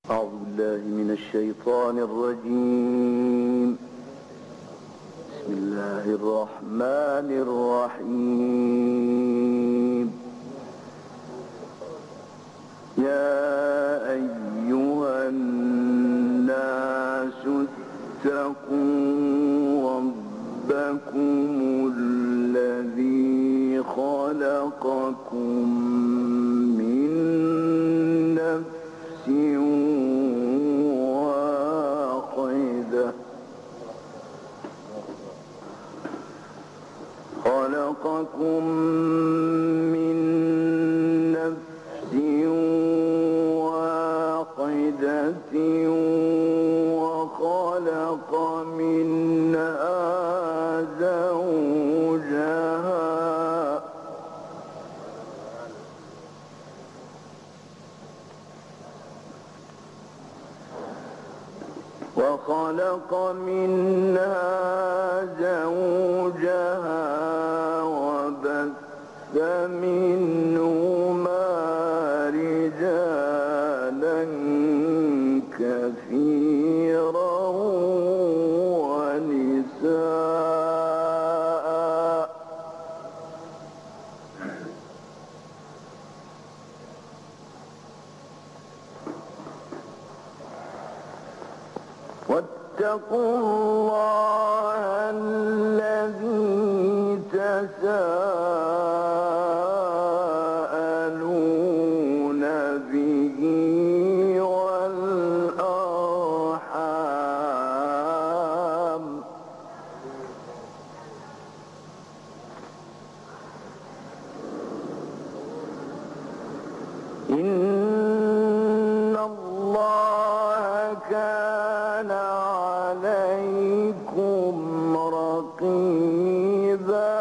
أعوذ بالله من الشيطان الرجيم. بسم الله الرحمن الرحيم. يا أيها الناس اتقوا ربكم الذي خلقكم من نفس واحدة وخلق منها زوجها وبث منهما رجالا كثيرا ونساء واتقوا الله الذي تساءلون به والأرحام إن الله كان عليكم رقيبا.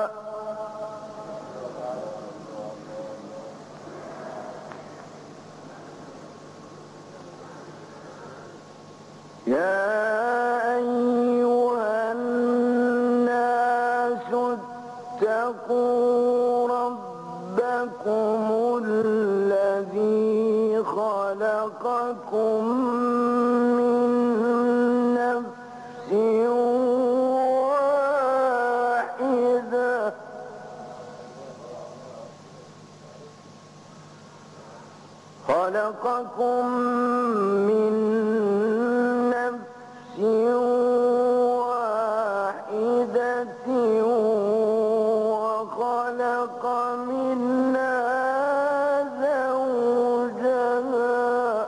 يا أيها الناس اتقوا ربكم الذي خلقكم من نفس واحدة وخلق منها زوجها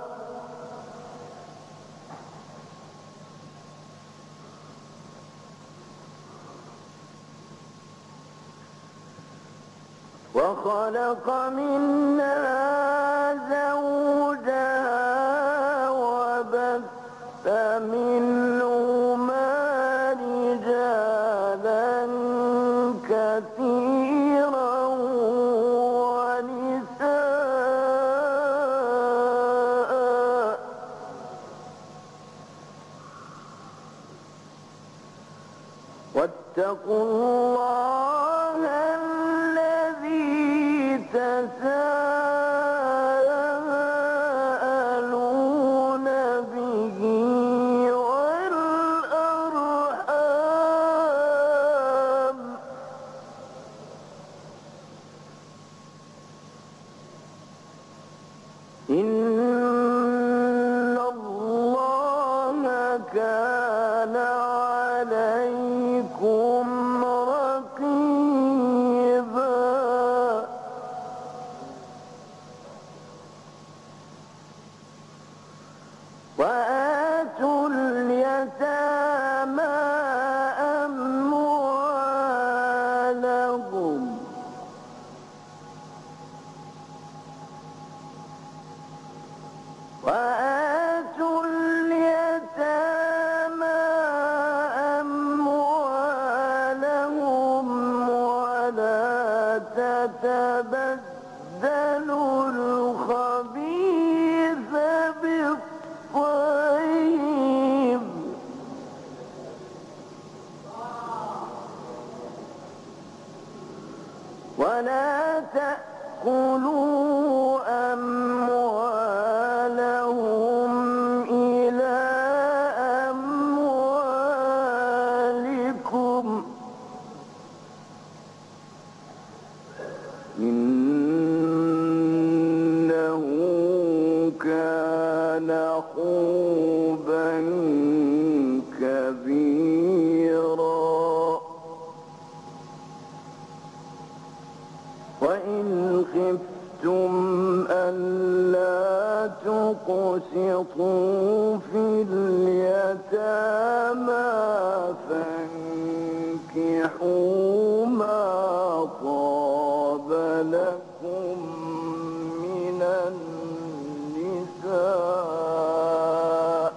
وبث منهما رجالا كثيرا ونساء واتقوا الله الذي تساءلون به والأرحام إن الله كان عليكم رقيبا. وآتوا اليتامى أموالهم ولا تتبدلوا الخبيث بالطيب ولا تأكلوا أموالهم ألا تقسطوا في اليتامى فانكحوا ما طاب لكم من النساء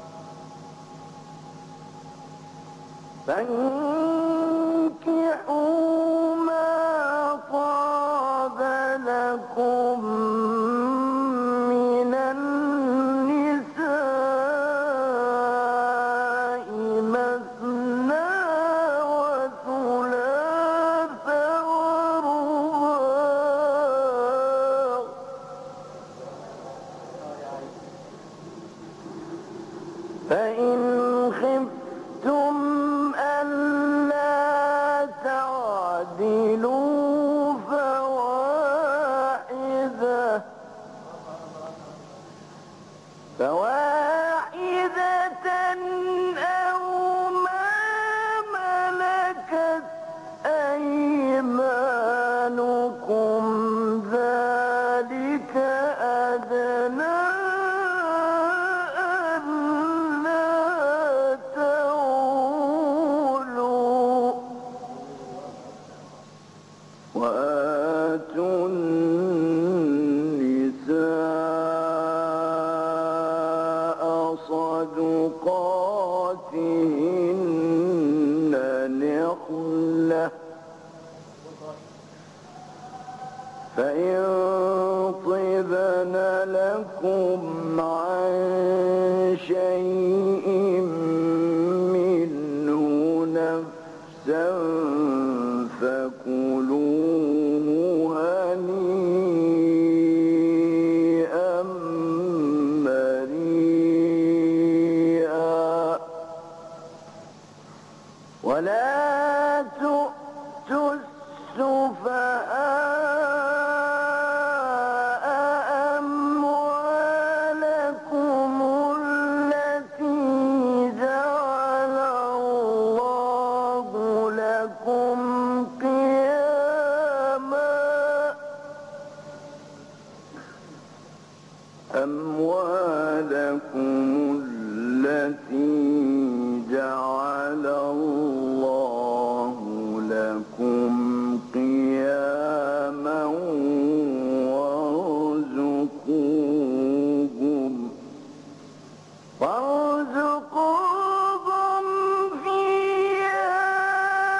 فانكحوا ما طاب لكم من النساء مثنى وثلاث ورباع فإن خفتم ألا تعدلوا فواحدة أو ما ملكت أيمانكم ذلك أدنى ألا تعولوا وآتوا النساء صدقاتهن نحلة فإن طبن لكم عن شيء منه نفسا فكلوه هنيئا مريئا ولا تؤتوا السفهاء أموالكم التي جعل الله لكم قياما وارزقوهم فيها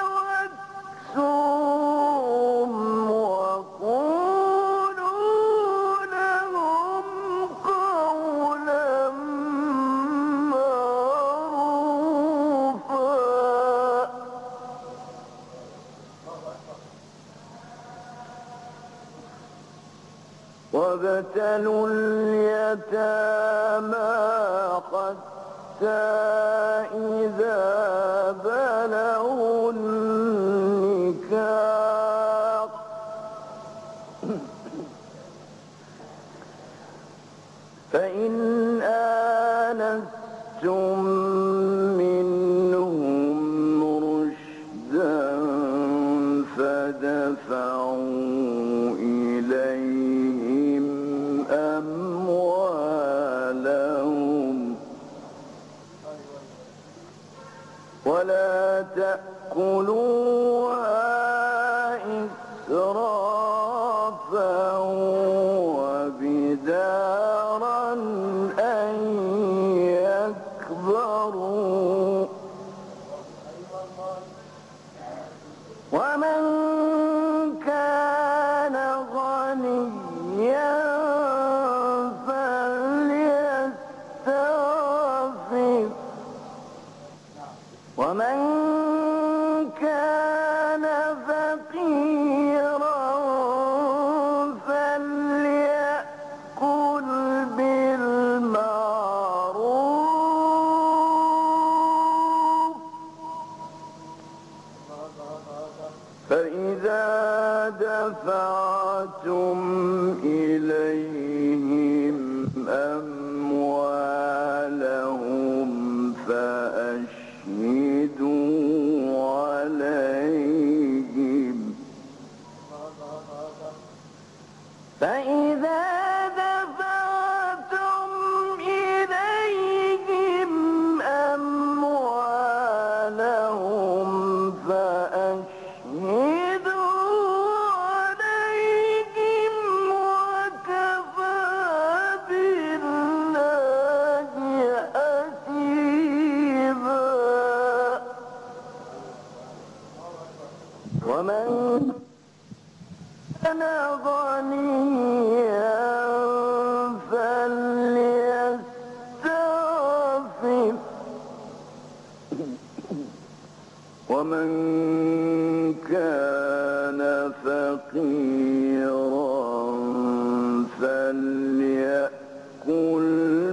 واكسوهم وقولوا لهم قولا معروفا وابتلوا اليتامى حتى إذا بلغوا النكاح فإن آنستم منهم رشدا فدفعوا إليهم أموالهم ولا تأكلوها إسرافا وبدارا أن يكبروا ومن كان غنيا فليستعفف ومن كان فقيرا فليأكل بالمعروف فإذا دفعتم إليهم أموالهم فأشهدوا عليهم فإذا دفعتم ومن كان غنيا فليستعفف ومن كان فقيرا فليأكل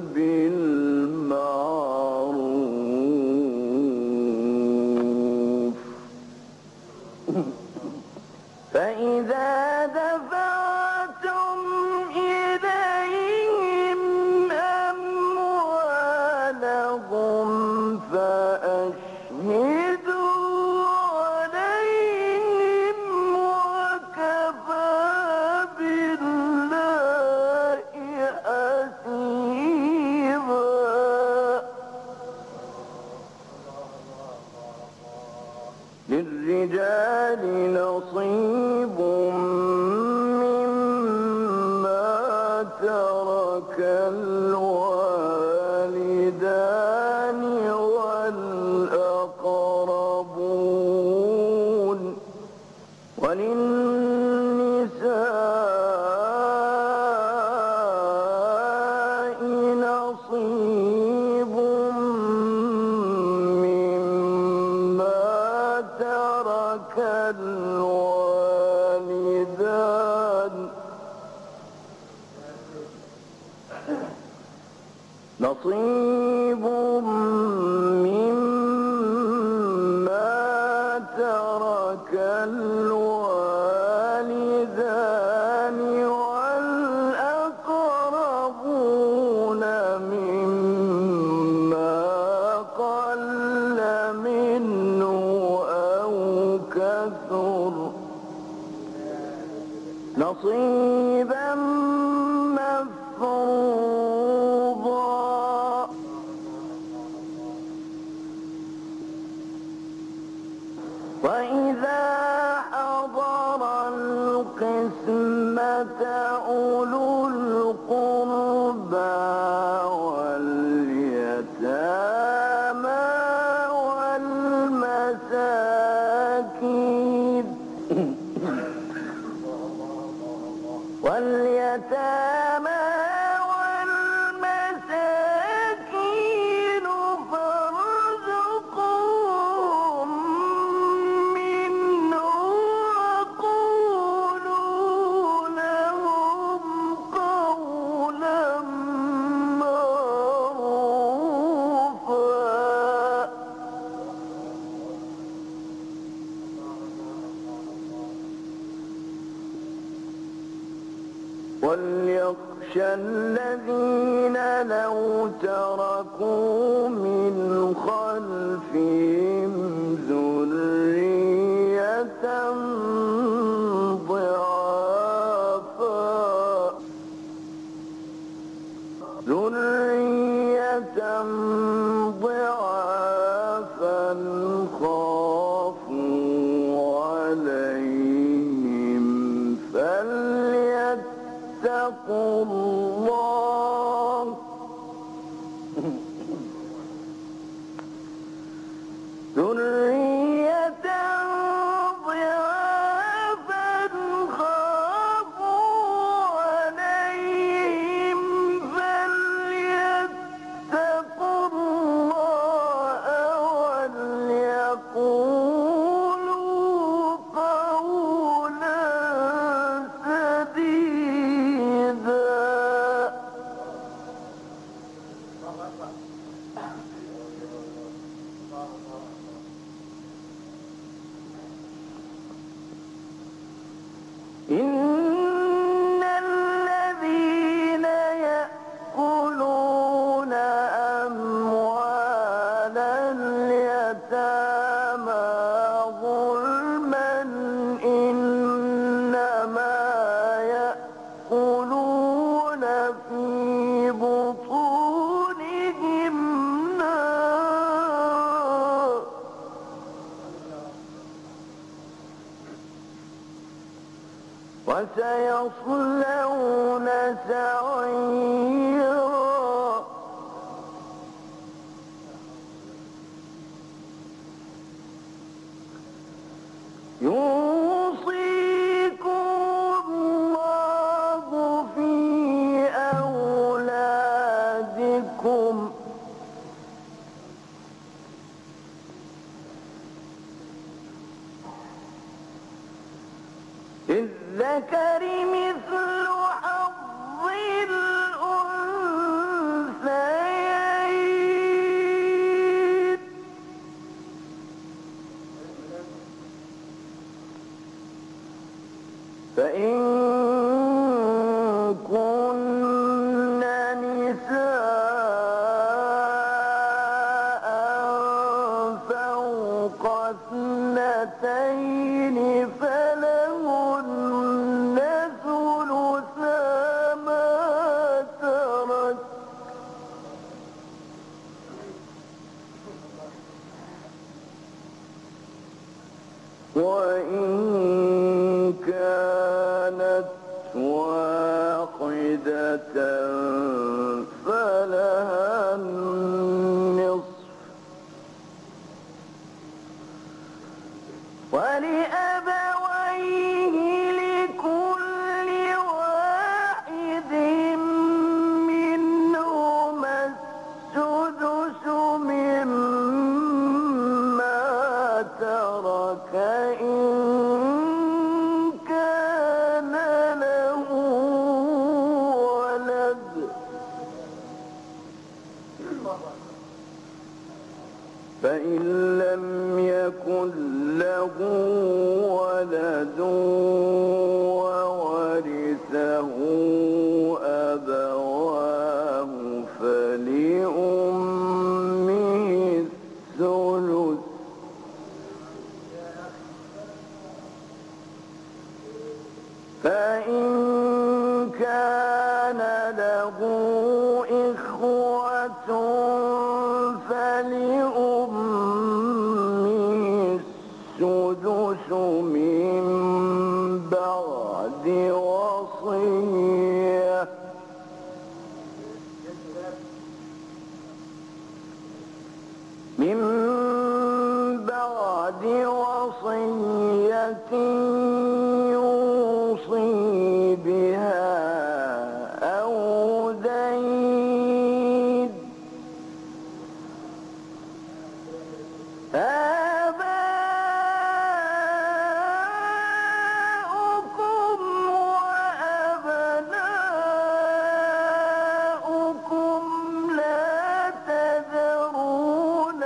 بالمعروف فإذا دفعتم إليهم أموالهم فأشهدوا عليهم وكفى بالله حسيبا للرجال نصيب مما ترك الوالدان والأقربون وللنساء نصيب مما ترك الوالدان نصيب مما ترك الوالدان والأقربون مما قل منه أو كثر نصيبا مفروضا وإذا حضر القسمة أولو القربى واليتامى والمساكين فارزقوهم منه وقولوا لهم قولا معروفا وليخشى الذين لو تركوا من خلفهم ذرية ضعافا خافوا عليهم فليتقوا الله ذرية ضعافا خافوا عليهم فليتقوا الله وليقولوا قولا سديدا إن الذين يأكلون أموال اليتامى ظلما إنما يأكلون في بطونهم نارا وسيصلون سعيرا يوم منكم للذكر مثل حظ الأنثيين فإن كن نساء فوق اثنتين فلهن ثلثا ما ترك وإن كانت واحدة فلها النصف ولأبويه لكل واحد منهما السدس مما ترك إن كان له ولد فإن لم يكن له ولد وورثه أبواه فلأمه الثلث فإن كان له إخوة فلأمه السدس من بعد وصية يوصي بها أو دين آباؤكم وأبناؤكم لا تدرون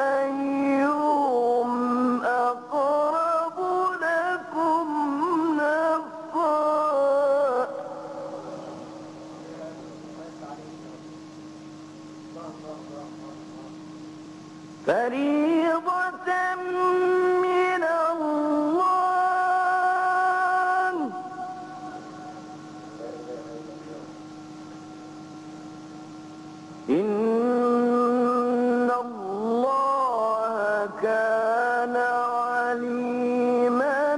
أيهم أقرب لكم نفعا فريضة من الله إن الله كان عليما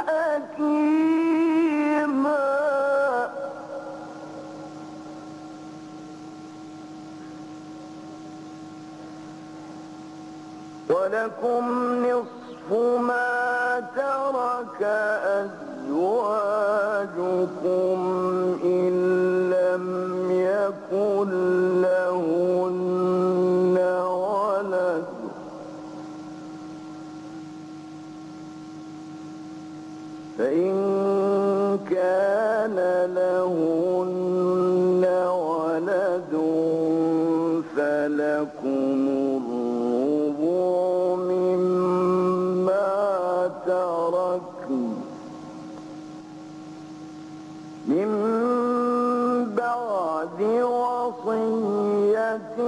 حكيما ولكم نصف ما ترك أزواجكم إن لم يكن لهن ولد فإن كان لهن ولد فلكم الربع مما تركن من بعد وصية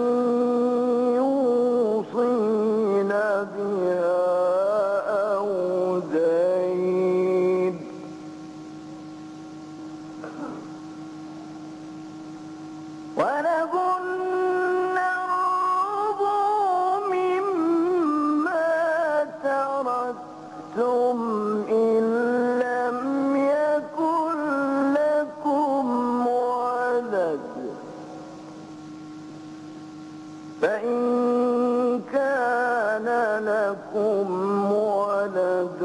يوصين بها أو دين ولهن الربع مما تركتم إن لم يكن لكم ولد فإن كان لكم ولد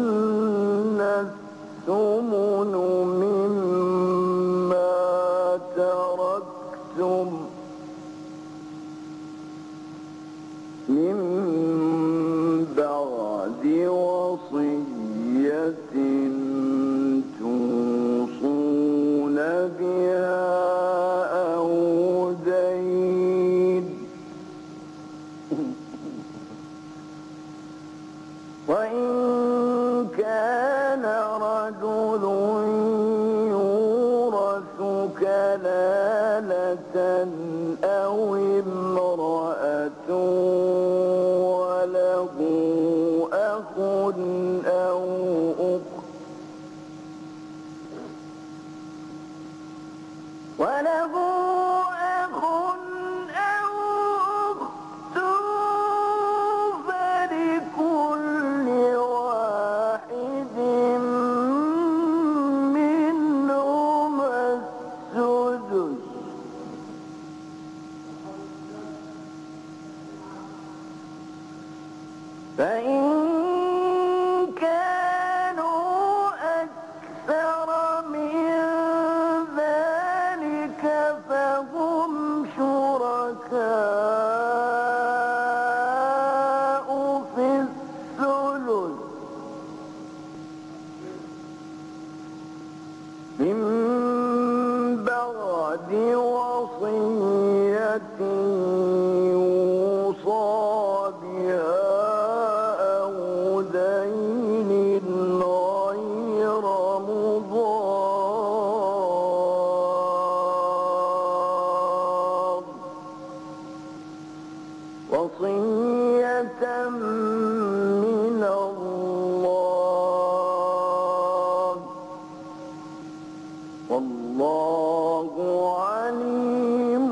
فلهن الثمن مما كلالة أو امرأة وله أخ أو أخت فلكل واحد منهما السدس فإن كانوا أكثر من ذلك فهم شركاء في الثلث من بعد وصية يوصى بها أو دين غير مضار وصية من الله والله عليم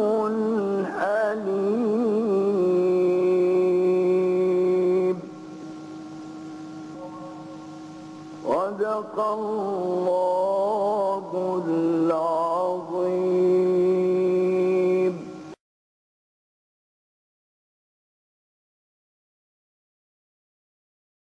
حليم. صدق الله العظيم.